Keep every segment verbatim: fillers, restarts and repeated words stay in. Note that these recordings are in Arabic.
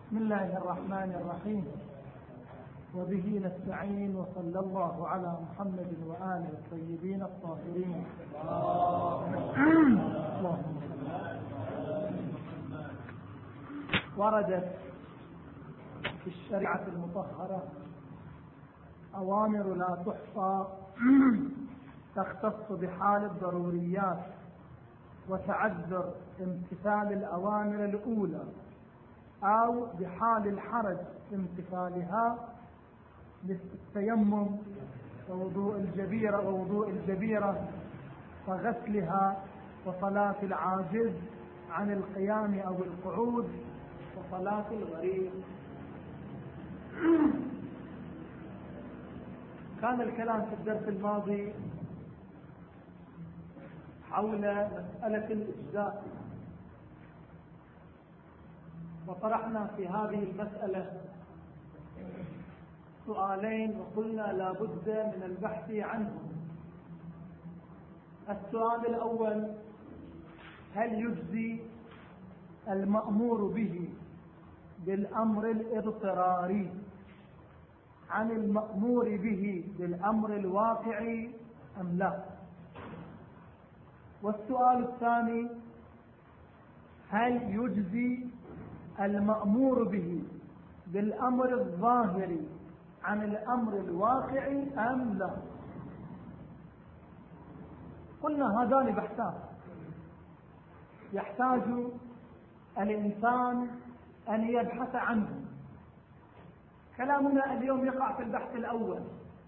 بسم الله الرحمن الرحيم، وبه نستعين، وصلى الله على محمد وآله الطيبين الطاهرين. اللهم وردت في الشريعة المطهرة أوامر لا تحصى تختص بحال الضروريات وتعذر امتثال الأوامر الأولى، أو بحال الحرج امتثالها للتيمم ووضوء الجبيرة ووضوء الجبيرة وغسلها، وصلاة العاجز عن القيام أو القعود، وصلاة الغريب. كان الكلام في الدرس الماضي حول مسألة الإجزاء، وطرحنا في هذه المسألة سؤالين وقلنا لا بد من البحث عنهم. السؤال الأول: هل يجزي المأمور به بالأمر الاضطراري عن المأمور به بالأمر الواقعي أم لا؟ والسؤال الثاني: هل يجزي المأمور به بالأمر الظاهري عن الأمر الواقعي أم لا؟ قلنا هذان بحثان يحتاج الإنسان أن يبحث عنه. كلامنا اليوم يقع في البحث الأول: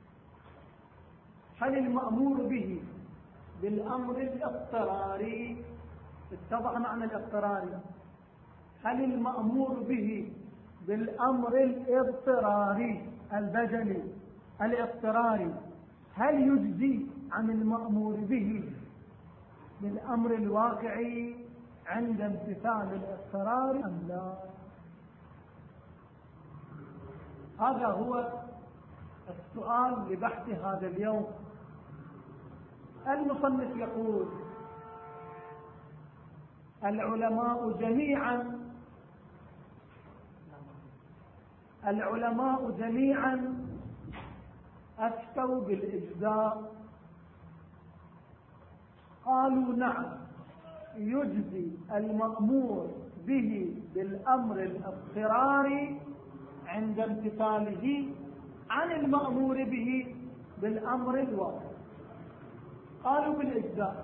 هل المأمور به بالأمر الاضطراري، اتضح معنى الاضطراري، هل المأمور به بالأمر الاضطراري البدني الاضطراري هل يجزي عن المأمور به بالأمر الواقعي عند امتثال الاضطرار أم لا؟ هذا هو السؤال لبحث هذا اليوم. المصنف يقول: العلماء جميعا العلماء جميعا أفتوا بالإجزاء. قالوا: نعم، يجزي المأمور به بالأمر الاضطراري عند امتثاله عن المأمور به بالأمر الواقع. قالوا بالإجزاء،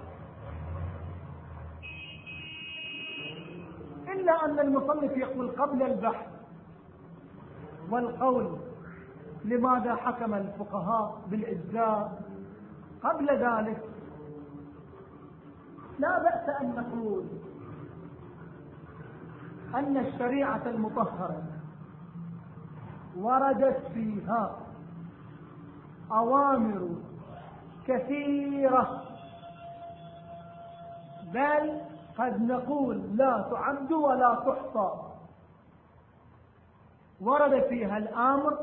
إلا أن المصنف يقول قبل البحث والقول لماذا حكم الفقهاء بالإجزاء قبل ذلك، لا بأس أن نقول أن الشريعة المطهرة وردت فيها أوامر كثيرة، بل قد نقول لا تعد ولا تحصى. ورد فيها الأمر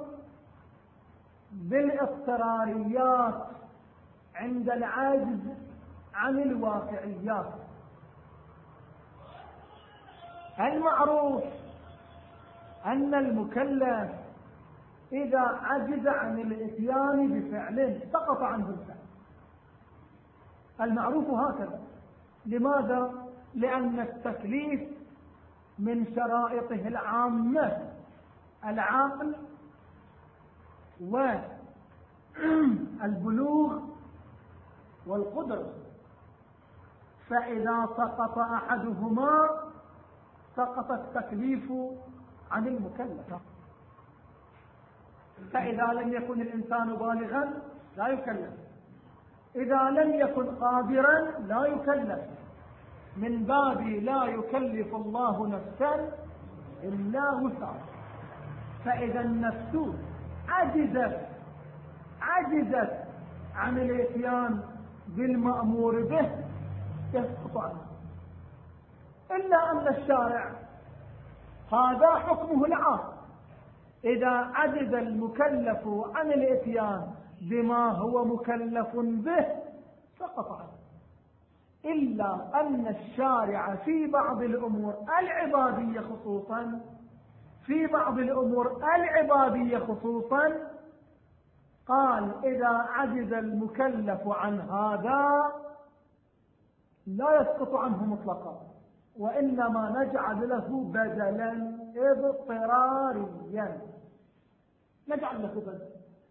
بالاضطراريات عند العجز عن الواقعيات. المعروف أن المكلف إذا عجز عن الإتيان بفعل سقط عنه الفعل، المعروف هكذا. لماذا؟ لأن التكليف من شرائطه العامة العقل والبلوغ والقدرة، فإذا سقط أحدهما سقط التكليف عن المكلف. فإذا لم يكن الإنسان بالغا لا يكلف، إذا لم يكن قادرا لا يكلف، من باب لا يكلف الله نفسا إلا وسعها. فإذا النفس عجزت عجزت عن الاتيان بالمأمور به يسقط عنه. إلا أن الشارع هذا حكمه العام: إذا عجز المكلف عن الاتيان بما هو مكلف به سقط عنه. إلا أن الشارع في بعض الأمور العبادية خصوصا في بعض الأمور العبادية خصوصا قال إذا عجز المكلف عن هذا لا يسقط عنه مطلقا، وإنما نجعل له بدلا اضطراريا، نجعل له بدل.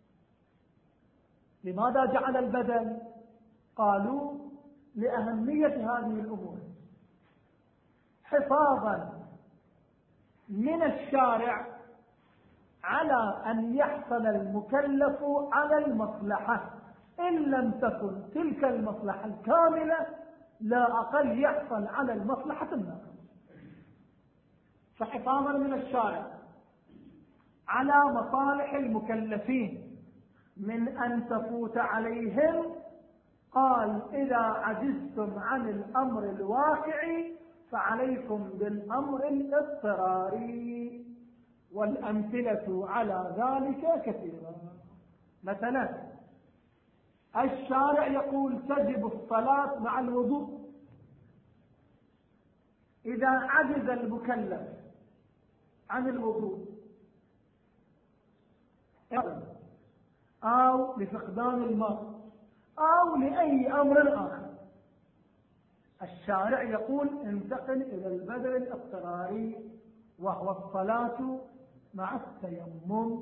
لماذا جعل البدل؟ قالوا لأهمية هذه الأمور، حفاظا من الشارع على أن يحصل المكلف على المصلحة، إن لم تكن تلك المصلحة الكاملة لا أقل يحصل على المصلحة الناقصة. فحفاظا من الشارع على مصالح المكلفين من أن تفوت عليهم قال إذا عجزتم عن الأمر الواقعي فعليكم بالأمر الاضطراري. والأمثلة على ذلك كثيرة. مثلا الشارع يقول تجب الصلاة مع الوضوء، إذا عجز المكلف عن الوضوء أو لفقدان الماء أو لأي أمر آخر، الشارع يقول انتقل إلى البدل الاضطراري وهو الصلاة مع التيمم.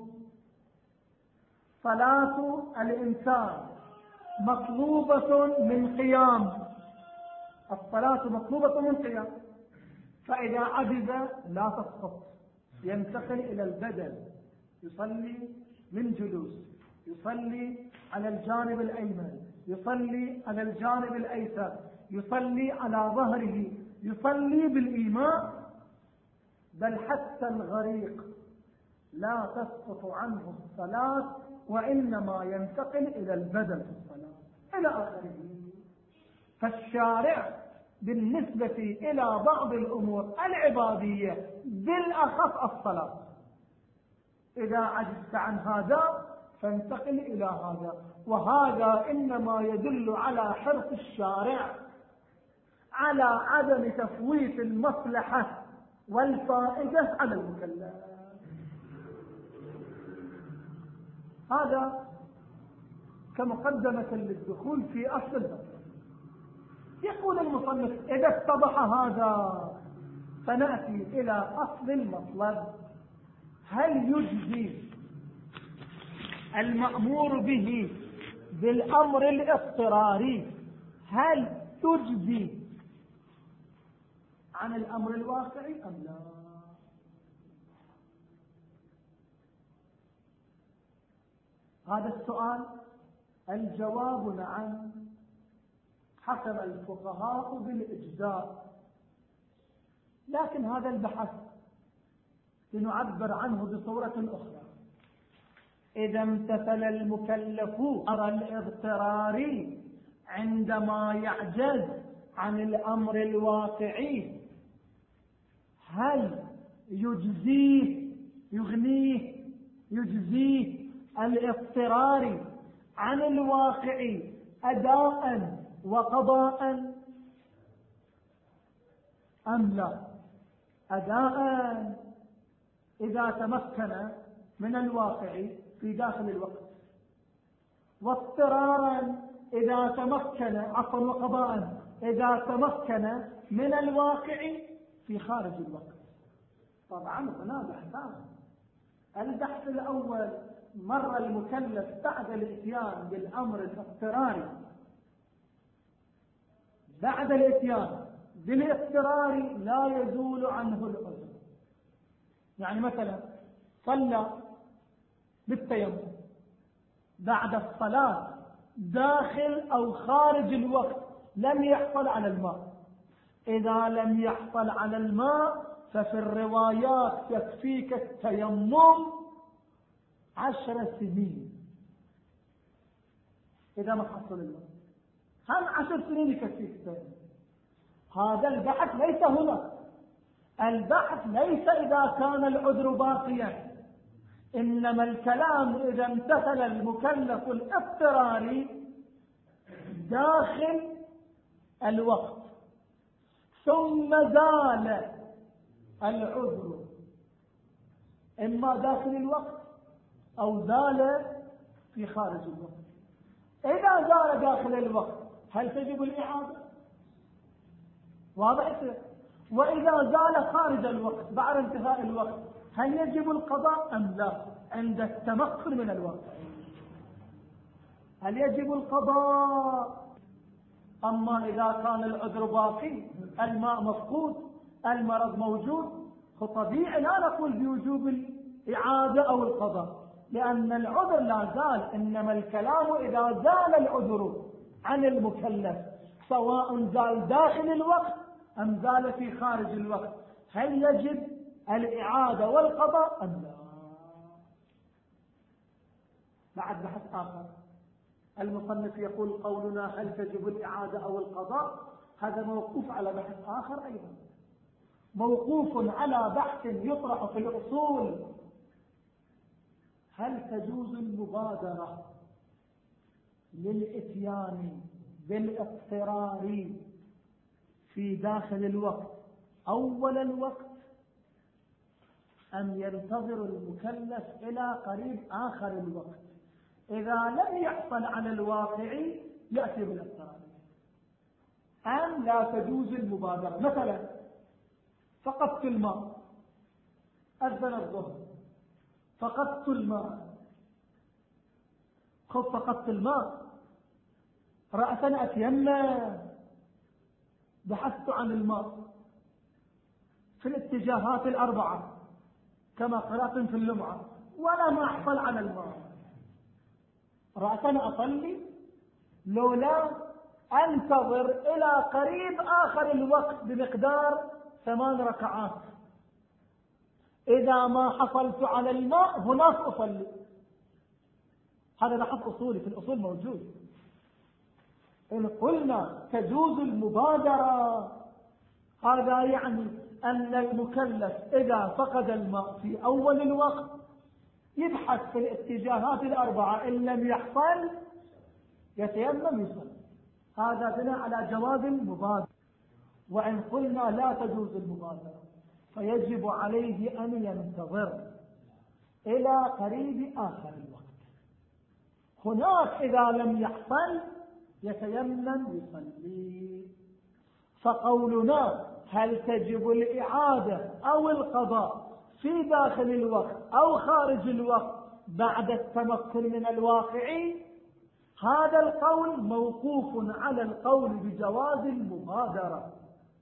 صلاة الإنسان مطلوبة من قيام، الصلاة مطلوبة من قيام، فإذا عجز لا تسقط، ينتقل إلى البدل، يصلي من جلوس، يصلي على الجانب الأيمن، يصلي على الجانب الأيسر، يصلي على ظهره، يصلي بالإيماء، بل حتى الغريق لا تسقط عنه الصلاة، وإنما ينتقل إلى البدل في الصلاة إلى آخره. فالشارع بالنسبة إلى بعض الأمور العبادية بالأخص الصلاة إذا عجزت عن هذا فانتقل إلى هذا، وهذا إنما يدل على حرص الشارع على عدم تفويت المصلحة والفائدة على المكلف. هذا كمقدمة للدخول في أصل المطلب. يقول المصنف إذا اتضح هذا فنأتي إلى أصل المطلب. هل يجزي المأمور به بالأمر الاضطراري، هل تجزي عن الأمر الواقعي أم لا؟ هذا السؤال الجواب نعم، حكم الفقهاء بالإجزاء، لكن هذا البحث لنعبر عنه بصورة أخرى. إذا امتثل المكلف أمر الاضطراري عندما يعجز عن الأمر الواقعي، هل يجزيه يغنيه يجزيه الاضطراري عن الواقعي أداء وقضاء أم لا؟ أداء إذا تمكن من الواقع في داخل الوقت، واضطرارا إذا تمكن عفوا وقضاء إذا تمكن من الواقع في خارج الوقت. طبعا هنا بحثان. البحث الأول مر المكلف بعد الاتيان بالأمر الاضطراري، بعد الاتيان بالاضطرار لا يزول عنه العذر. يعني مثلا صلى بالتيمم، بعد الصلاة داخل أو خارج الوقت لم يحصل على الماء. إذا لم يحصل على الماء ففي الروايات يكفيك التيمم عشر سنين. إذا ما حصل الماء هم عشر سنين يكفيك التيمم. هذا البحث ليس هنا. البحث ليس إذا كان العذر باقيا، إنما الكلام إذا امتثل المكلف الاضطراري داخل الوقت ثم زال العذر إما داخل الوقت أو زال في خارج الوقت. إذا زال داخل الوقت هل تجب الإعادة؟ واضح؟ وإذا زال خارج الوقت بعد انتهاء الوقت هل يجب القضاء أم لا عند التمكن من الواقع؟ هل يجب القضاء؟ أما إذا كان العذر باقي، الماء مفقود، المرض موجود، فطبيعي لا نقول بوجوب الإعادة أو القضاء، لأن العذر لا زال. إنما الكلام إذا زال العذر عن المكلف سواء زال داخل الوقت أم زال في خارج الوقت، هل يجب الإعادة والقضاء أم لا؟ بعد بحث آخر المصنف يقول قولنا هل تجب الإعادة أو القضاء هذا موقوف على بحث آخر، أيضا موقوف على بحث يطرح في الأصول: هل تجوز المبادرة للإتيان بالاضطرار في داخل الوقت أول الوقت أم ينتظر المكلف إلى قريب آخر الوقت؟ إذا لم يحصل على الواقع يأتي بالاضطرار. أم لا تجوز المبادرة؟ مثلا فقدت الماء، أذن الظهر، فقدت الماء، خذ فقدت الماء، رأسا أتيمم، بحثت عن الماء في الاتجاهات الأربعة كما قرأت في اللمعة ولا أحصل على الماء، رأسا أصلي لولا أنتظر إلى قريب آخر الوقت بمقدار ثمان ركعات، إذا ما حصلت على الماء هناك أصلي. هذا بحث أصولي في الأصول موجود. إن قلنا تجوز المبادرة هذا يعني أن المكلف إذا فقد الماء في أول الوقت يبحث في الاتجاهات الأربعة، إن لم يحصل يتيمم يصلي. هذا بناء على جواز المبادرة. وإن قلنا لا تجوز المبادرة فيجب عليه أن ينتظر إلى قريب آخر الوقت. هناك إذا لم يحصل يتيمم يصلي. فقولنا هل تجب الإعادة أو القضاء في داخل الوقت أو خارج الوقت بعد التمكن من الواقع، هذا القول موقوف على القول بجواز المبادرة.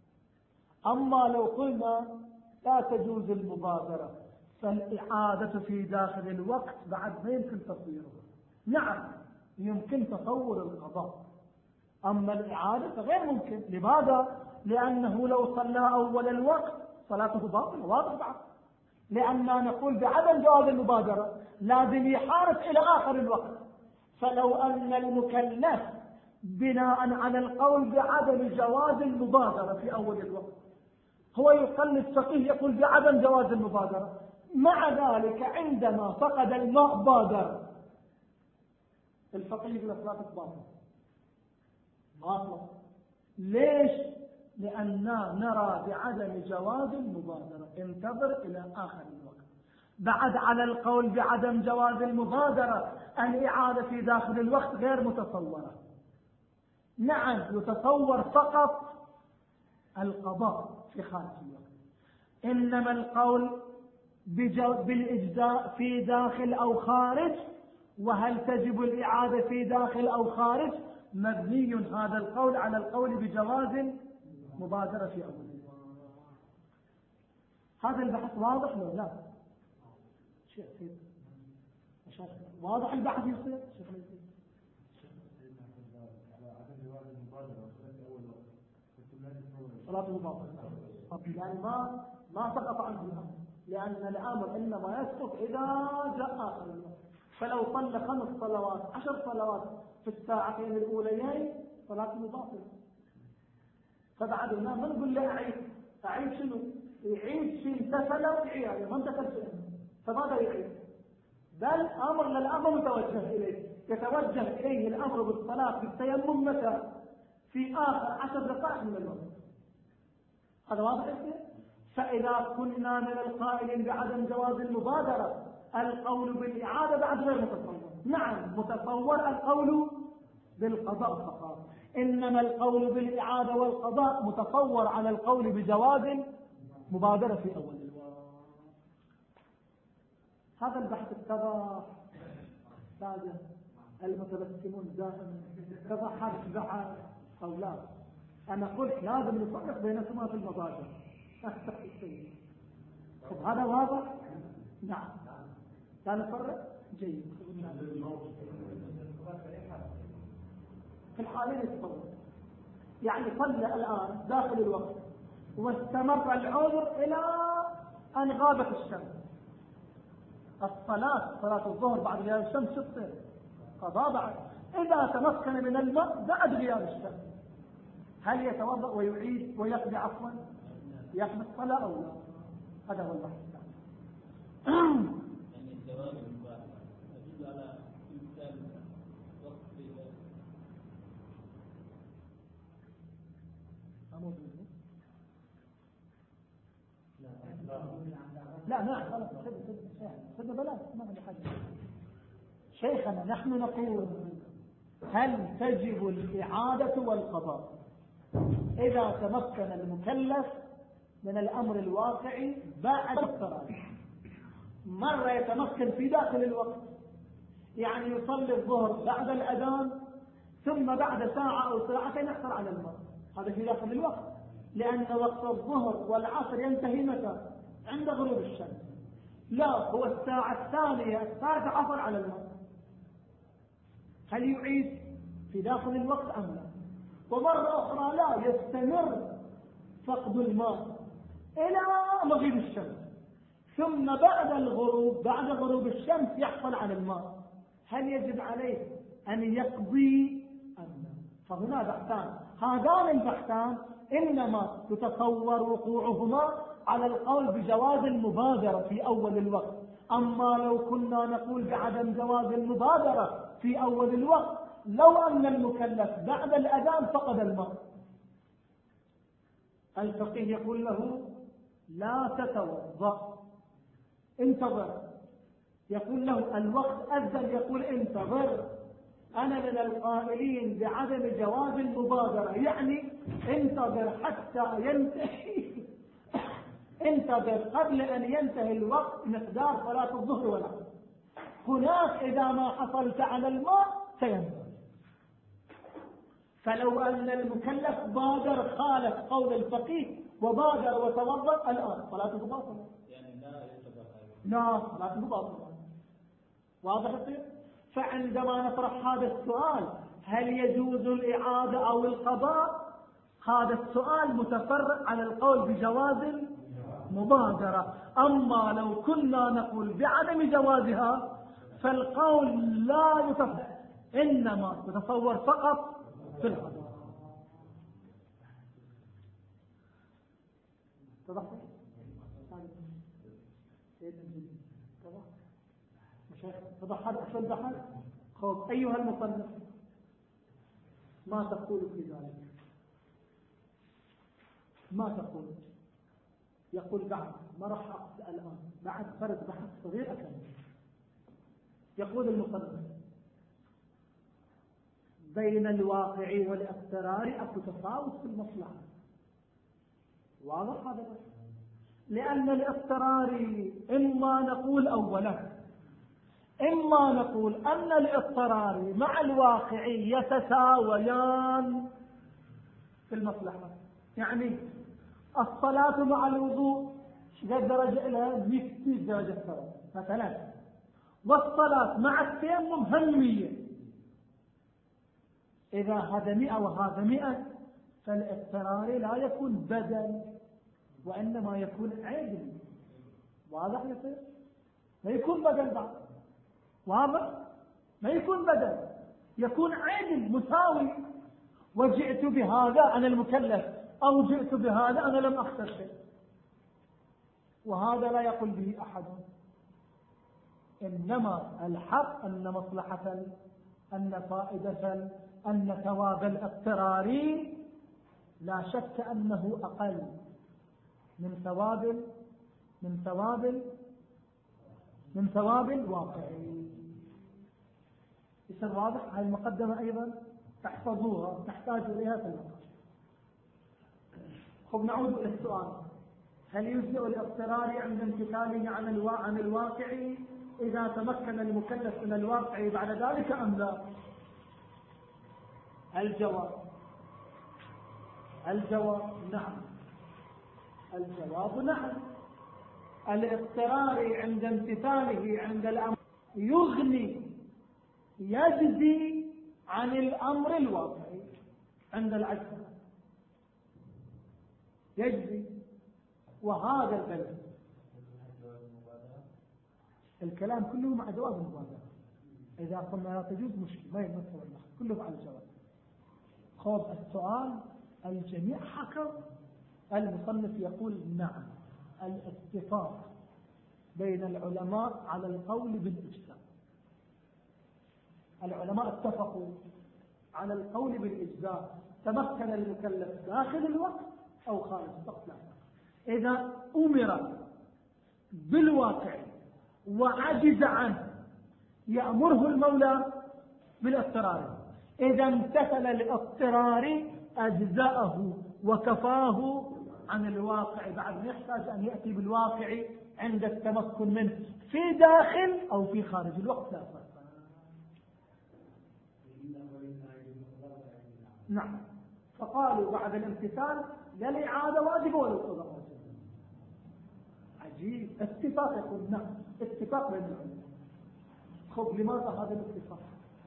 أما لو قلنا لا تجوز المبادرة فالإعادة في داخل الوقت بعد ما يمكن تصويره، نعم يمكن تصور القضاء، أما الإعادة فغير ممكن. لماذا؟ لأنه لو صلى أول الوقت صلاته باطلة، واضح بعد، لأننا نقول بعدم جواز المبادرة لازم يحارب إلى آخر الوقت. فلو أن المكلف بناء على القول بعدم جواز المبادرة في أول الوقت هو يصلي الفقيه يقول بعدم جواز المبادرة، مع ذلك عندما فقد الماء بادر، الفقيه يقول صلاتك باطلة باطلة. ليش؟ لأننا نرى بعدم جواز المبادرة، انتظر إلى آخر الوقت. بعد على القول بعدم جواز المبادرة الإعادة في داخل الوقت غير متصورة. نعم يتصور فقط القضاء في خارج الوقت، إنما القول بالإجزاء في داخل أو خارج وهل تجب الإعادة في داخل أو خارج مبني هذا القول على القول بجواز مبادرة في أول. هذا البحث واضح لو لا؟ شيء يصير واضح البحث يصير صلاة المبادرة يعني ما ما سقط عنه الأمر، لأن الأمر إنما يسقط إذا جاء آخر الوقت. فلو صلى خمس صلوات عشر صلوات في الساعتين الأوليين صلاة باطلة، فبعد ما ما نقول له أعيد أعيد شنو؟ يعيد شيء انتفل وإعادة ما انتفل شيء، فماذا يعيد؟ بل أمر للأمر متوجه إليه، يتوجه إليه الأمر بالصلاة بالتيمم متى؟ في آخر عشر دقائق من الوقت. هذا واضح؟ فإذا كنا من القائلين بعدم جواز المبادرة القول بالإعادة بعد غير متصور. نعم متصور القول بالقضاء فقط، إنما القول بالإعادة والقضاء متصور على القول بجواز مبادرة في أول الوقت. هذا البحث اتضح سادة المتبسمون دائما اتضح هذا البحث أو لا؟ أنا قلت لازم نفرق بينهما في المبادرة. طب هذا واضح؟ نعم لا نفرق؟ جيد. في الحالين يتصور يعني صلى الآن داخل الوقت واستمر العذر إلى أن غابت الشمس. الصلاة صلاة الظهر بعد غياب الشمس شطر قضاء بعد. إذا تمكن من الماء بعد غياب الشمس هل يتوضأ ويعيد ويقضي عفوا يقضي الصلاة أو لا؟ هذا هو البحث. يعني الجواب المباشر يدل على إمكان وقت لا نعم خلاص خذ بلاش ما في حاجة. شيخنا نحن نقول هل تجب الإعادة والقضاء إذا تمكن المكلف من الأمر الواقعي بعد الصلاة؟ مرة يتمكن في داخل الوقت يعني يصلي الظهر بعد الأذان ثم بعد ساعة أو ساعتين يحصل على الماء، هذا في داخل الوقت، لأن وقت الظهر والعصر ينتهي متى؟ عند غروب الشمس. لا هو الساعة الثانية الثالثة حصل على الماء، هل يعيد في داخل الوقت أم لا؟ ومرة أخرى لا يستمر فقد الماء إلى مغيب الشمس ثم بعد الغروب بعد غروب الشمس يحصل على الماء، هل يجب عليه أن يقضي أم لا؟ فهنا بحثان، هذان البحثان إنما تتصور وقوعهما على القول بجواز المبادرة في أول الوقت. أما لو كنا نقول بعدم جواز المبادرة في أول الوقت لو أن المكلف بعد الأذان فقد الماء، الفقيه يقول له لا تتوضأ انتظر، يقول له الوقت أذن يقول انتظر، أنا من القائلين بعدم جواز المبادرة يعني انتظر حتى ينتهي انتظر قبل أن ينتهي الوقت مقدار صلاة الظهر والعصر. هناك إذا ما حصلت على الماء سينتهي. فلو أن المكلف بادر خالف قول الفقيه وبادر وتوضأ الآن صلاته باطلة، يعني لا يعتبر لا صلاته باطلة. واضح الشيء؟ فعندما نطرح هذا السؤال هل يجوز الإعادة أو القضاء، هذا السؤال متفرع على القول بجواز المبادرة. أما لو كنا نقول بعدم جوازها فالقول لا يتصور، إنما يتصور فقط في القضاء. تضحك تضحك أحسن بحث. خذ أيها المصنف ما تقول في ذلك؟ ما تقول؟ يقول بعد ما راح أقصد الآن بعد فرد بحث صغير أكمل. يقول المصنف بين الواقع والاضطرار أكو تفاوت في المصلحة. واضح هذا بس؟ لأن الاضطرار إما نقول أولا إما نقول أن الاضطرار مع الواقع يتساويان في المصلحة، يعني الصلاة مع الوضوء قد درجة لها مئة درجة ثواب مثلا، والصلاة مع التيمم هم مية. إذا هذا مئة وهذا مئة فالاضطرار لا يكون بدل وإنما يكون عدل. واضح يصير؟ ما يكون بدل بعد. واضح؟ ما يكون بدل، يكون عدل مساوي. وجئت بهذا أنا المكلف أو جئت بهذا أنا لم أخسر شيء، وهذا لا يقول به أحد. إنما الحق أن مصلحة أن فائدة أن ثواب الاضطرار لا شك أنه أقل من ثواب من ثواب من ثواب الواقع. يصير واضح؟ هاي المقدمة أيضا تحفظوها، تحتاج إليها في الوقت. خب نعود إلى السؤال: هل يجزئ الاضطرار عند امتثاله عن الوا... عن الواقع إذا تمكن المكلف من الواقع بعد ذلك أم لا؟ الجواب الجواب نعم. الجواب نعم. الاضطرار عند امتثاله عند الأمر يغني يجزي عن الأمر الواقعي عند العجز، يجزي. وهذا البلد الكلام كله مع جواب المبادرة. إذا قلنا لا تجوز مشكلة ما يمثل المخ كله على الجواب. خوض السؤال الجميع حكم. المصنف يقول نعم، الاتفاق بين العلماء على القول بالإجزاء. العلماء اتفقوا على القول بالإجزاء، تمكن المكلف داخل الوقت أو خارج الوقت. إذا أمر بالواقع وعجز عنه يأمره المولى بالاضطرار. إذا امتثل الاضطرار أجزأه وكفاه عن الواقع، بعد يحتاج أن يأتي بالواقع عند التمكن منه في داخل أو في خارج الوقت. لا فرق. نعم. فقالوا بعد الامتثال لا الإعادة واجبة ولا القضاء واجب. عجيب. اتفاق يقول نعم، اتفاق بين العلماء. خب لماذا هذا الاتفاق؟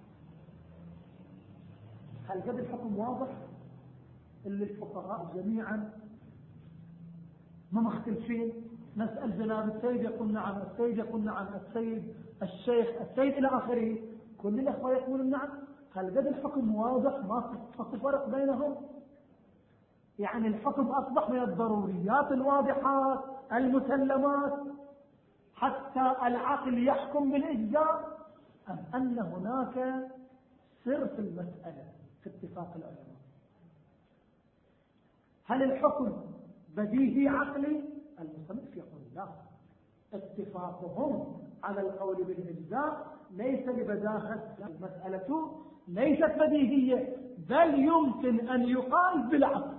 هل قد الحكم واضح اللي الفقهاء جميعا ما مختلفين؟ نسأل جناب السيد يقول نعم، السيد يقول نعم، السيد الشيخ السيد إلى آخره، كل الأخوة يقولون نعم. هل قد الحكم واضح ما في فرق بينهم؟ يعني الحكم أصبح من الضروريات الواضحات المسلمات حتى العقل يحكم بالإجزاء، أم أن هناك سر في المسألة في اتفاق العلماء؟ هل الحكم بديهي عقلي؟ المصنف يقول لا، اتفاقهم على القول بالإجزاء ليس لبداهة. المسألة ليست بديهية، بل يمكن أن يقال بالعكس.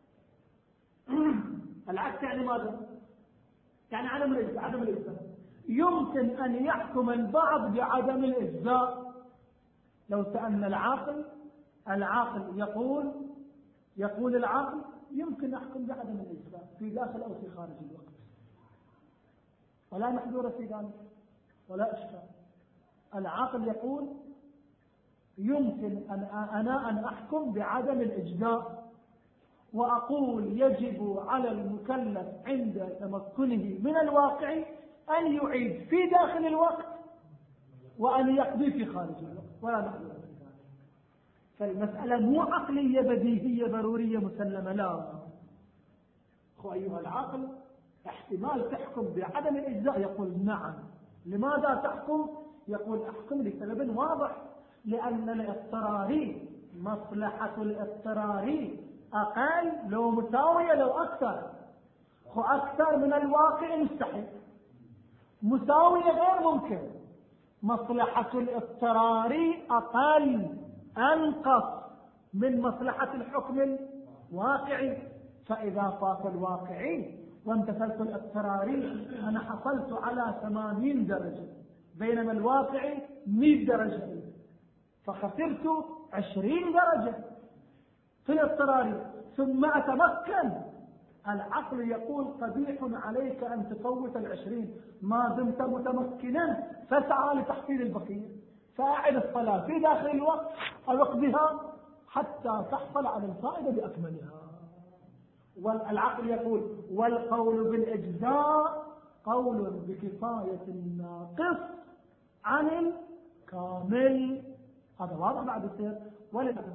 العكس يعني ماذا؟ يعني عدم الإجزاء. عدم الإجزاء يمكن أن يحكم البعض بعدم الإجزاء. لو سألنا العاقل، العاقل يقول يقول العاقل يمكن أحكم بعدم الإجزاء في داخل أو في خارج الوقت، ولا محذور في ذلك ولا إشكال. العاقل يقول يمكن أن أنا أن أحكم بعدم الإجزاء، وأقول يجب على المكلف عند تمكنه من الواقع أن يعيد في داخل الوقت وأن يقضي في خارج الوقت، ولا محذور في ذلك. فالمسألة مو عقلية بديهية ضرورية مسلمة، لا. أخو أيها العاقل احتمال تحكم بعدم الإجزاء، يقول نعم. لماذا تحكم؟ يقول أحكم لسبب واضح، لأن الاضطراري مصلحة الاضطراري أقل لو مساوية لو أكثر. خو أكثر من الواقع مستحيل، مساوية غير ممكن. مصلحة الاضطراري أقل أنقص من مصلحة الحكم الواقعي. فإذا فات الواقعي وامتثلت الاضطراري أنا حصلت على ثمانين درجة، بينما الواقعي مئة درجة، فخسرت عشرين درجة في الاضطراري. ثم أتمكن. العقل يقول قبيح عليك أن تفوت العشرين، ما دمت متمكنا فاسعى لتحصيل البقية، فأعد الصلاة في داخل الوقت أو اقضها حتى تحصل على الفائدة بأكملها. والعقل يقول والقول بالإجزاء قول بكفاية الناقص عن الكامل. هذا واضح بعد السير. ولذا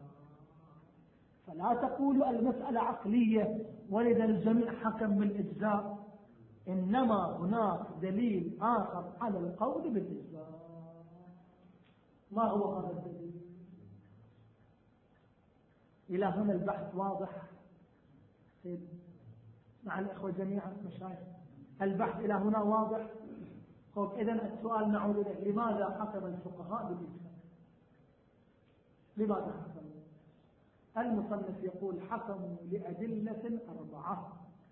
فلا تقول المسألة عقلية ولذا الجميع حكم بالإجزاء، إنما هناك دليل آخر على القول بالإجزاء. ما هو هذا الدليل؟ إلى هنا البحث واضح. مع الإخوة جميعا مشايخ البحث إلى هنا واضح. طيب إذن السؤال نعود إليه، لماذا حكم الفقهاء بالإجزاء؟ لماذا حكموا؟ المصنف يقول حكموا لأدلة أربعة.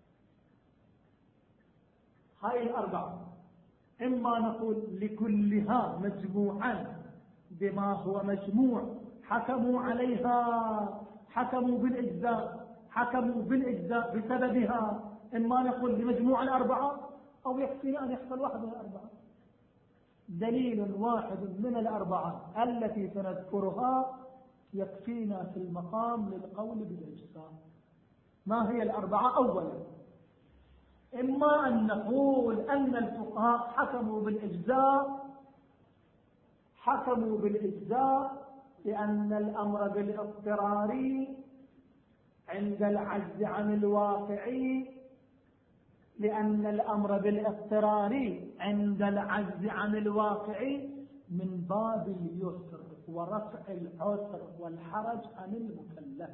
هاي الأربعة إما نقول لكلها مجموعا بما هو مجموع حكموا عليها، حكموا بالإجزاء، حكموا بالإجزاء بسببها، إما نقول لمجموع الأربعة، أو يكفينا أن يحصل واحد من الأربعة. دليل واحد من الأربعة التي سنذكرها يكفينا في المقام للقول بالإجزاء. ما هي الأربعة؟ أولا إما أن نقول أن الفقهاء حكموا بالإجزاء حكموا بالإجزاء لأن الأمر بالاضطرار عند العجز عن الواقعي، لأن الأمر بالاضطرار عند العجز عن الواقعي من باب اليسر ورفع العسر والحرج عن المكلف،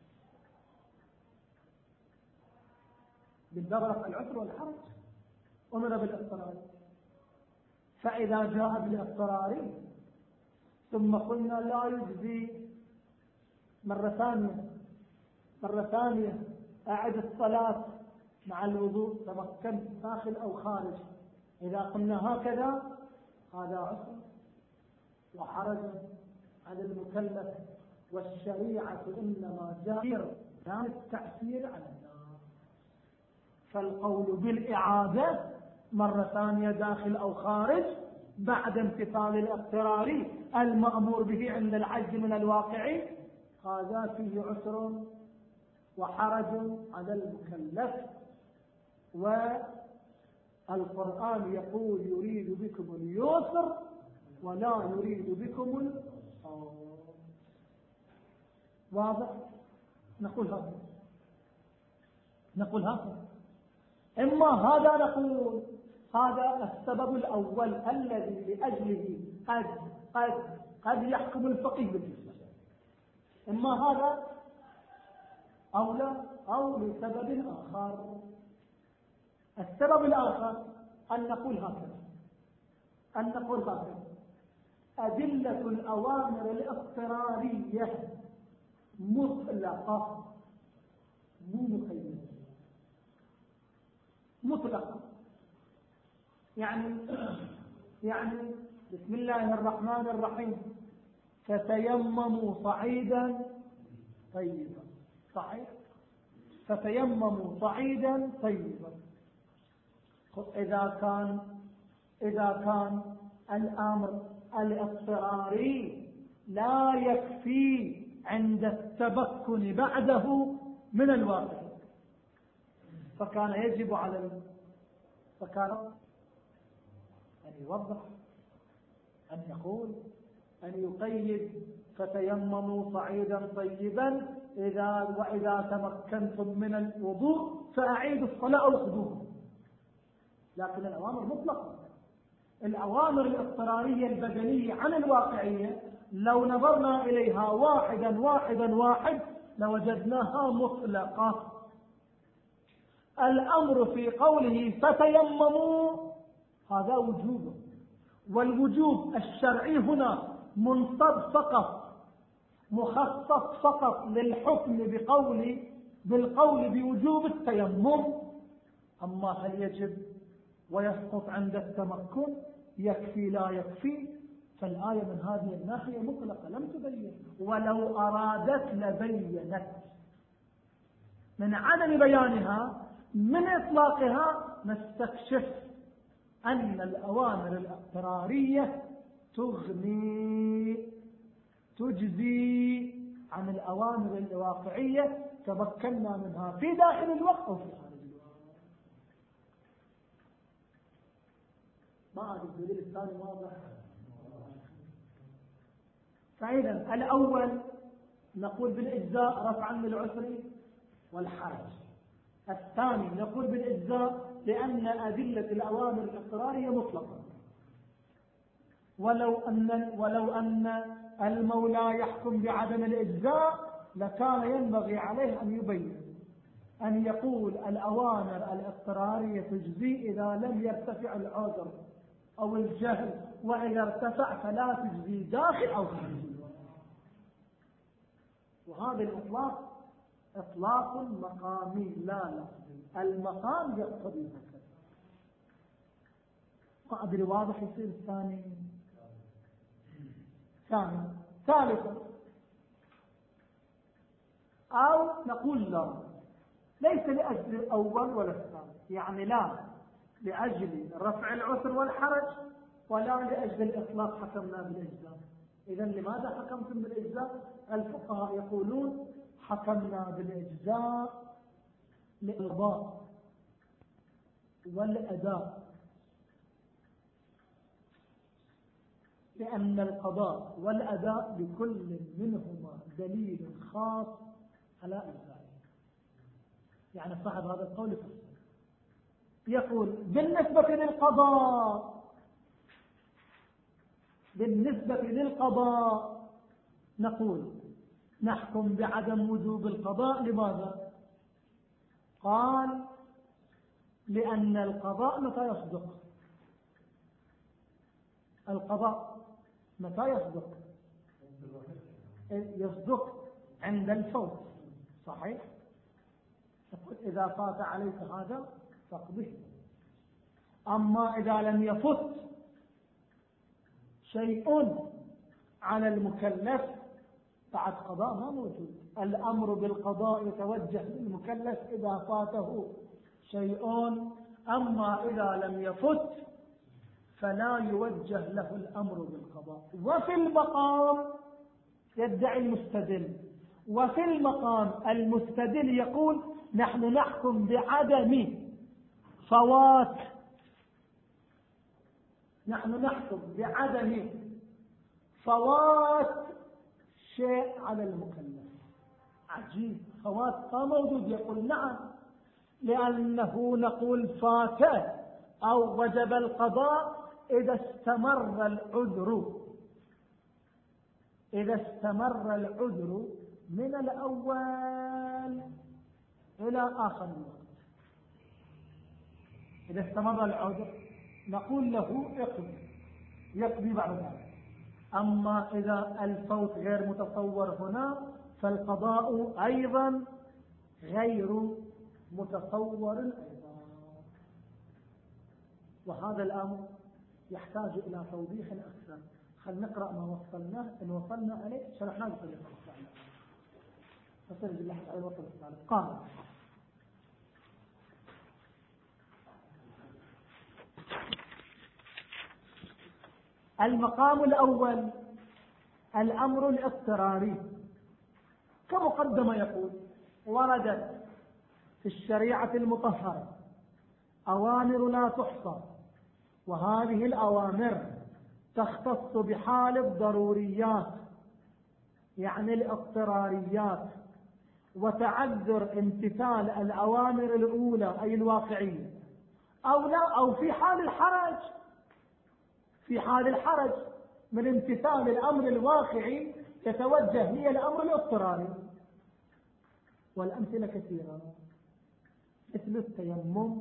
بالباب رفع العسر والحرج أمر بالاضطرار. فإذا جاء بالاضطرار ثم قلنا لا يجزي مرة ثانية مرة ثانية أعد الصلاة مع الوضوء تمكنت داخل أو خارج، إذا قلنا هكذا هذا عسر وحرج على المكلف، والشريعة إنما جاء كان التأثير على الناس. فالقول بالإعادة مرة ثانية داخل أو خارج بعد امتثال الاضطرار المأمور به عند العجز من الواقع هذا فيه عسر وحرج على المكلف. والقرآن يقول يريد بكم اليسر ولا يريد بكم العسر. واضح؟ نقول هذا نقول هذا إما هذا نقول هذا السبب الأول الذي لأجله قد قد قد يحكم الفقيه بالإسلام، إما هذا أو لا أو لسبب آخر. السبب الآخر أن نقول هكذا أن نقول هكذا أدلة الأوامر الاضطرارية مطلقة مو مقيدة، مطلقة. يعني يعني بسم الله الرحمن الرحيم فتيمموا صعيدا طيبا، صحيح، فتيمموا صعيدا طيبا. إذا كان إذا كان الأمر الاضطراري لا يكفي عند التمكن بعده من الواقع، فكان يجب على فكان أن يوضح، أن يقول، أن يقيد فتيمموا صعيدا طيبا إذا وإذا تمكنتم من الوضوء فأعيدوا الصلاة أو خذوها. لكن الأوامر مطلقة. الأوامر الاضطرارية البدنية عن الواقعية لو نظرنا إليها واحدا واحدا واحد لوجدناها مطلقة. الأمر في قوله فتيمموا هذا وجوب، والوجوب الشرعي هنا منصب فقط، مخصص فقط للحكم بقول بالقول بوجوب التيمم. أما هل يجب ويسقط عند التمكن، يكفي لا يكفي، فالآية من هذه الناحية مطلقة لم تبين، ولو أرادت لبينت. من عدم بيانها من إطلاقها نستكشف أن الأوامر الاضطرارية تغني تجزي عن الأوامر الواقعية تمكنا منها في داخل الوقت أو في خارج الوقت. ما هذا الدليل الثاني واضح؟ فإذا الأول نقول بالإجزاء رفعا للعسر والحرج. الثاني نقول بالإجزاء لأن أدلة الأوامر الاضطرارية مطلقة، ولو أن ولو أن المولى يحكم بعدم الإجزاء لكان ينبغي عليه أن يبين. أن يقول الأوامر الاضطرارية تجزي إذا لم يرتفع العذر أو الجهل، وإذا ارتفع فلا تجزي داخل أو خارج. وهذا الإطلاق إطلاق مقامي لا لفظي، المقام يقتضي هكذا. ما أدري واضح يصير الثاني ثاني ثالثا. أو نقول لا، ليس لأجل الأول ولا الثاني، يعني لا لأجل رفع العسر والحرج ولا لأجل الإطلاق حكمنا بالإجزاء. إذن لماذا حكمتم بالإجزاء؟ الفقهاء يقولون حكمنا بالإجزاء للقضاء والأداء، لأن القضاء والأداء لكل منهما دليل خاص على إجزائه. يعني صاحب هذا القول يفسر يقول بالنسبة للقضاء بالنسبة للقضاء نقول نحكم بعدم وجوب القضاء. لماذا؟ قال لأن القضاء متى يصدق؟ القضاء متى يصدق؟ يصدق عند الفوت، صحيح؟ تقول إذا فات عليك هذا فاقضه. أما إذا لم يفت شيء على المكلف بعد قضاء ما موجود. الأمر بالقضاء يتوجه للمكلف إذا فاته شيء، أما إذا لم يفت فلا يوجه له الأمر بالقضاء. وفي المقام يدعي المستدل، وفي المقام المستدل يقول نحن نحكم بعدم فوات نحن نحكم بعدم فوات شيء على المكلف. عجيب، فوات ما موجود. يقول نعم، لأنه نقول فات أو وجب القضاء إذا استمر العذر إذا استمر العذر من الأول إلى آخر الوقت. إذا استمر العذر نقول له اقضي، يقضي بعد ذلك. أما إذا الفوت غير متصور هنا فالقضاء أيضا غير متصور أيضا. وهذا الأمر يحتاج إلى توضيح أكثر. خل نقرأ ما وصلناه، إن وصلنا عليه شرحناه بطريقة أخرى. فصل بالله تعالى وصل الثالث. قال المقام الأول الأمر الاضطراري. كمقدمة يقول وردت في الشريعة المطهرة أوامر لا تحصى، وهذه الأوامر تختص بحال الضروريات يعني الاضطراريات، وتعذر امتثال الأوامر الأولى أي الواقعية، أو لا أو في حال الحرج في حال الحرج من امتثال الأمر الواقعي يتوجه لي الأمر الاضطراري. والأمثلة كثيرة، مثل التيمم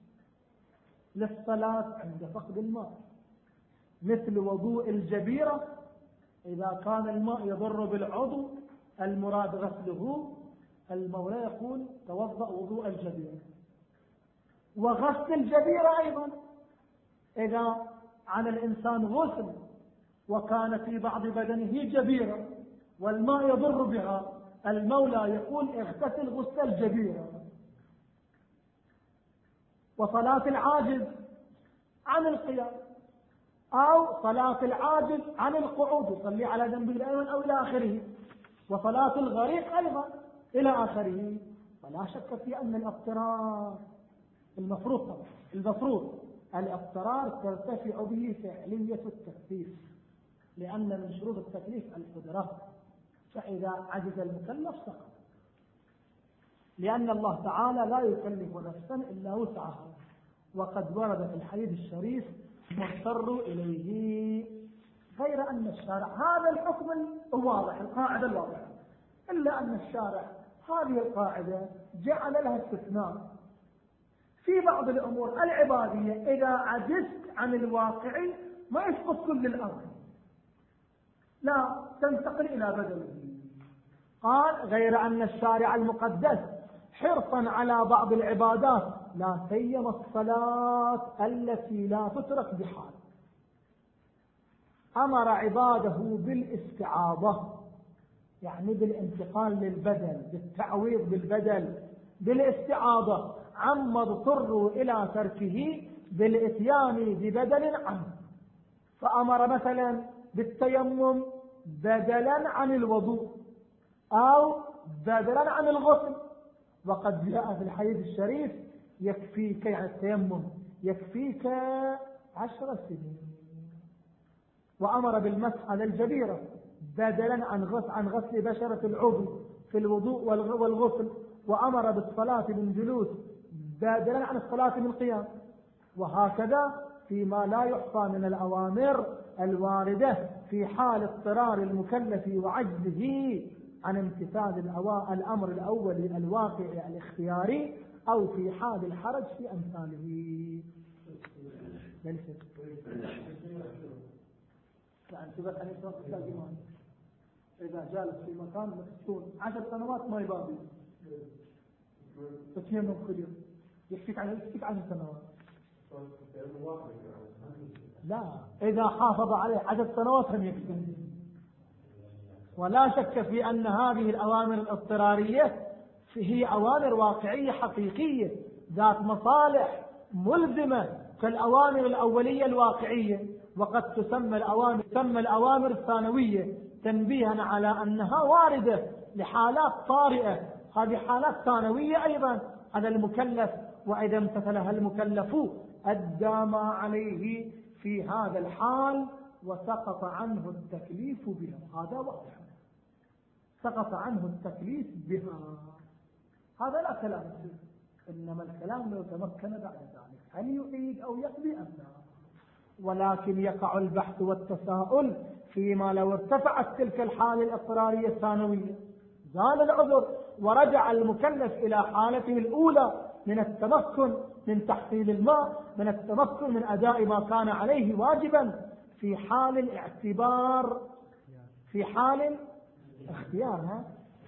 للصلاة عند فقد الماء، مثل وضوء الجبيرة إذا كان الماء يضر بالعضو المراد غسله، المولى يقول توضأ وضوء الجبيرة. وغسل الجبيرة أيضا إذا على الإنسان غسل وكان في بعض بدنه جبيرة والماء يضر بها، المولى يقول اغتسل غسل الجبيرة. وصلاة العاجز عن القيام أو صلاة العاجز عن القعود يصلي على جنبه الأيمن أو إلى آخره، وصلاة الغريق أيضا إلى آخره. ولا شك في أن الاضطرار المفروض طبعا المفروض الاضطرار ترتفع به فعلية التكليف، لأن من شروط التكليف القدرة، فإذا عجز المكلف سقط، لأن الله تعالى لا يكلف نفسا إلا وسعها. وقد ورد في الحديث الشريف مضطر إليه، غير أن الشارع هذا الحكم الواضح القاعدة الواضحة، إلا أن الشارع هذه القاعدة جعل لها استثناء في بعض الأمور العبادية. إذا عجزت عن الواقعي ما يسقط كل الأمر، لا، تنتقل إلى بدله. قال غير أن الشارع المقدس حرصا على بعض العبادات لا سيما الصلاة التي لا تترك بحال أمر عباده بالاستعاضة، يعني بالانتقال للبدل، بالتعويض بالبدل، بالاستعاضة عما اضطروا إلى تركه بالإتيان ببدل عنه. فأمر مثلا بالتيمم بدلا عن الوضوء أو بدلا عن الغسل، وقد جاء في الحديث الشريف يكفيك يعني التيمم يكفيك عشر سنين. وأمر بالمسح على الجبيرة بدلا عن غسل عن غسل بشرة العضو في الوضوء والغسل. وأمر بالصلاة بالجلوس بدلا عن الصلاة بالقيام. وهكذا فيما لا يحصى من الأوامر الواردة في حال اضطرار المكلف وعجزه عن امتثال الأمر الأولي الواقعي الاختياري أو في حال الحرج في أمثاله. يعني تبقى أن يتوقف إذا جالس في مكان مكتون عشر سنوات ما يبابي فتيمم كل يوم يكفيك عن يكفيك عن سنوات. لا، إذا حافظ عليه عشر سنوات هم يكفي. ولا شك في أن هذه الأوامر الاضطرارية هي أوامر واقعية حقيقية ذات مصالح ملزمة كالأوامر الأولية الواقعية. وقد تسمى الأوامر تسمى الأوامر الثانوية تنبيها على أنها واردة لحالات طارئة. هذه حالات ثانوية أيضا على المكلف، وإذا امتثلها المكلف أدى ما عليه في هذا الحال وسقط عنه التكليف بها. هذا واضح، سقط عنه التكليف بها، هذا لا كلام فيه. إنما الكلام لو تمكن بعد ذلك هل يعيد أو يقضي أم لا. ولكن يقع البحث والتساؤل فيما لو ارتفعت تلك الحالة الاضطرارية الثانوية زال العذر ورجع المكلف إلى حالته الأولى من التمكن من تحصيل الماء، من التمكن من أداء ما كان عليه واجبا في حال الاعتبار، في حال الاختيار. ها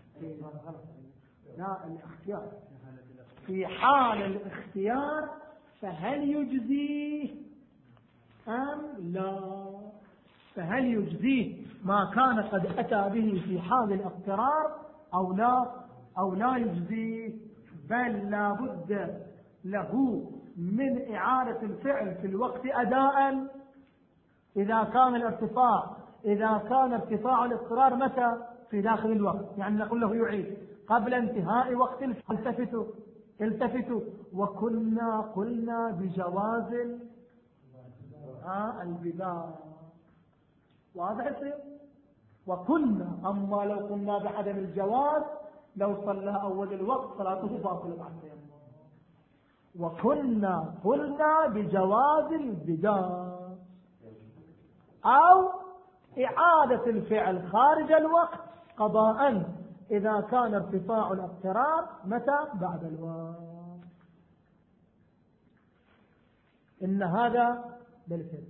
لا الاختيار في حال الاختيار فهل يجزيه أم لا؟ فهل يجزيه ما كان قد أتى به في حال الاضطرار أو لا أو لا يجزيه؟ بل لا بد له من إعادة الفعل في الوقت أداء إذا كان الارتفاع إذا كان ارتفاع الاضطرار متى؟ في داخل الوقت، يعني نقول له يعيد قبل انتهاء وقت الفعل. التفتوا التفتوا وكنا قلنا بجواز ها البداية، واضح يصير. وكنا أما لو قلنا بعدم الجواز لو صلى أول الوقت صلاته باطلة بعد التيمم. وكنا قلنا بجواز البداية أو إعادة الفعل خارج الوقت قضاء إذا كان ارتفاع الاضطرار متى؟ بعد الوقت. إن هذا بالفعل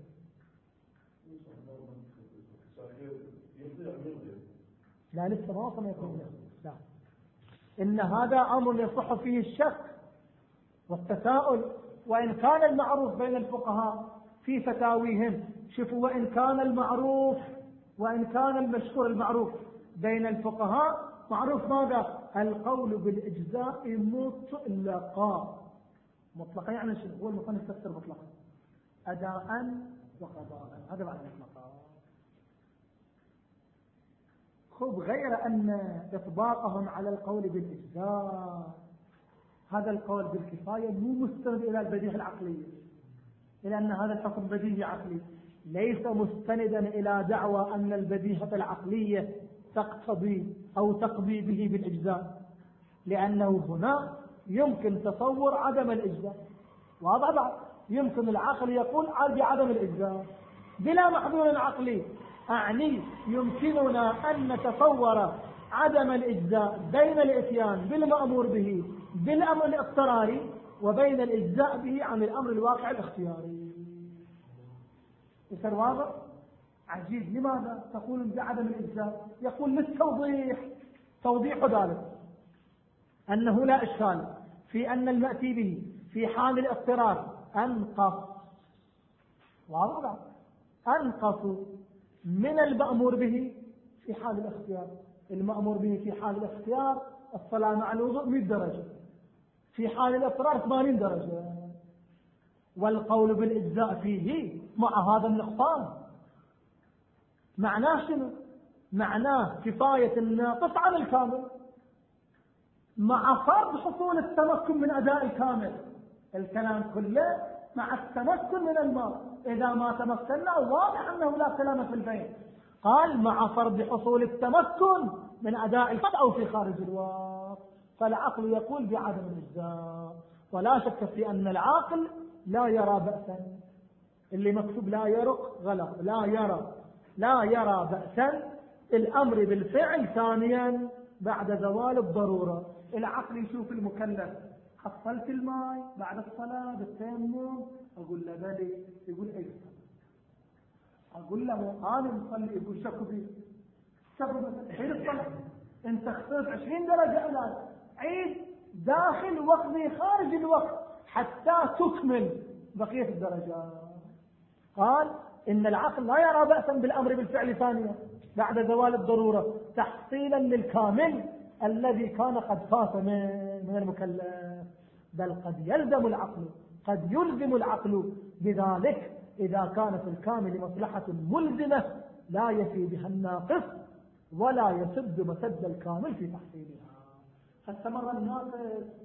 لا لسه ما وصلنا يكون لا. إن هذا أمر يصح فيه الشك والتساؤل. وإن كان المعروف بين الفقهاء في فتاويهم، شوفوا، وإن كان المعروف وإن كان المشهور المعروف بين الفقهاء معروف ماذا؟ القول بالإجزاء مطلقا. مطلقا يعني شنو؟ هو المصنف يفسر مطلقا أداء وقضاء، هذا معنى مطلقا. خب غير أن إطباقهم على القول بالإجزاء هذا القول بالكفاية مو مستند إلى البديهة العقلية، إلى أن هذا الحكم بديهي عقلي، ليس مستندا إلى دعوى أن البديهة العقلية تقتضي أو تقضي به بالإجزاء، لأنه هنا يمكن تصور عدم الإجزاء. واضح بعد؟ يمكن العقل يقول بعدم الإجزاء بلا محظور عقلي. أعني يمكننا أن نتصور عدم الإجزاء بين الإتيان بالمأمور به بالأمر الاضطراري وبين الإجزاء به عن الأمر الواقع الاختياري. يصير واضح؟ عجيب. لماذا تقول بعدم الإجزاء؟ يقول للتوضيح. توضيح ذلك أنه لا إشكال في أن المأتي به في حال الاضطرار أنقص، واضح، أنقص من المأمور به في حال الاختيار. المأمور به في حال الاختيار الصلاة مع الوضوء مئة درجة، في حال الاضطرار ثمانين درجة. والقول بالإجزاء فيه مع هذا النقصان معناه شنو؟ معناه كفاية الناقص عن الكامل مع فرض حصول التمكن من أداء الكامل. الكلام كله مع التمكن من الماء. إذا ما تمكنا واضح أنه لا كلام في البين. قال مع فرض حصول التمكن من أداء الكامل أو في خارج الوقت. فالعقل يقول بعدم الإجزاء، ولا شك في أن العاقل لا يرى بأسا. اللي مكتوب لا يرق غلط. لا يرى لا يرى بأسا الأمر بالفعل ثانيا بعد زوال الضرورة. العقل يشوف المكلف حصلت الماء بعد الصلاة بالتيمم، أقول له بلي، يقول أي أقول له أنا مصلي، يقول شكو بي شكو بي حين الصلاة انت خسرت عشرين درجة علاج، عيد داخل وقضي خارج الوقت حتى تكمل بقية الدرجات. قال إن العقل لا يرى بأسا بالأمر بالفعل ثانيا بعد زوال الضرورة تحصيلا للكامل الذي كان قد فات من المكلف، بل قد يلزم العقل قد يلزم العقل بذلك إذا كانت الكامل مصلحة ملزمة لا يفي بها الناقص ولا يسد مسد الكامل في تحصيلها. فاستمر الناقص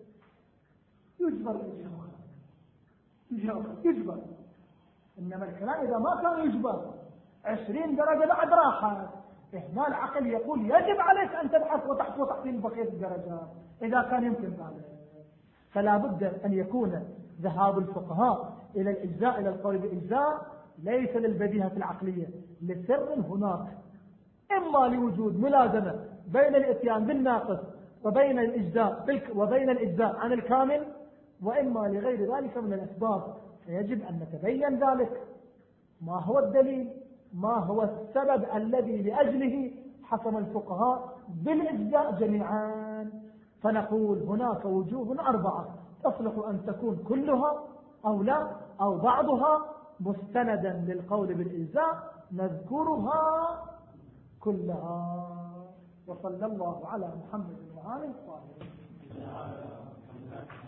يجبر يجبر يجبر إنما الكلام إذا ما كان يجبر عشرين درجة بعد راحة، هنا العقل يقول يجب عليك أن تبحث وتحصل تحصيل بقية الدرجات إذا كان يمكن ذلك. فلا بد أن يكون ذهاب الفقهاء إلى الإجزاء إلى القول بالإجزاء ليس للبديهة العقلية، لسر هناك، إما لوجود ملازمة بين الإتيان بالناقص وبين الإجزاء وبين الإجزاء عن الكامل، وإما لغير ذلك من الأسباب. فيجب أن نتبين ذلك، ما هو الدليل، ما هو السبب الذي لأجله حكم الفقهاء بالإجزاء جميعا. فنقول هناك وجوه أربعة تصلح أن تكون كلها أو لا أو بعضها مستندا للقول بالإجزاء، نذكرها كلها. وصلى الله على محمد وآله الطاهرين.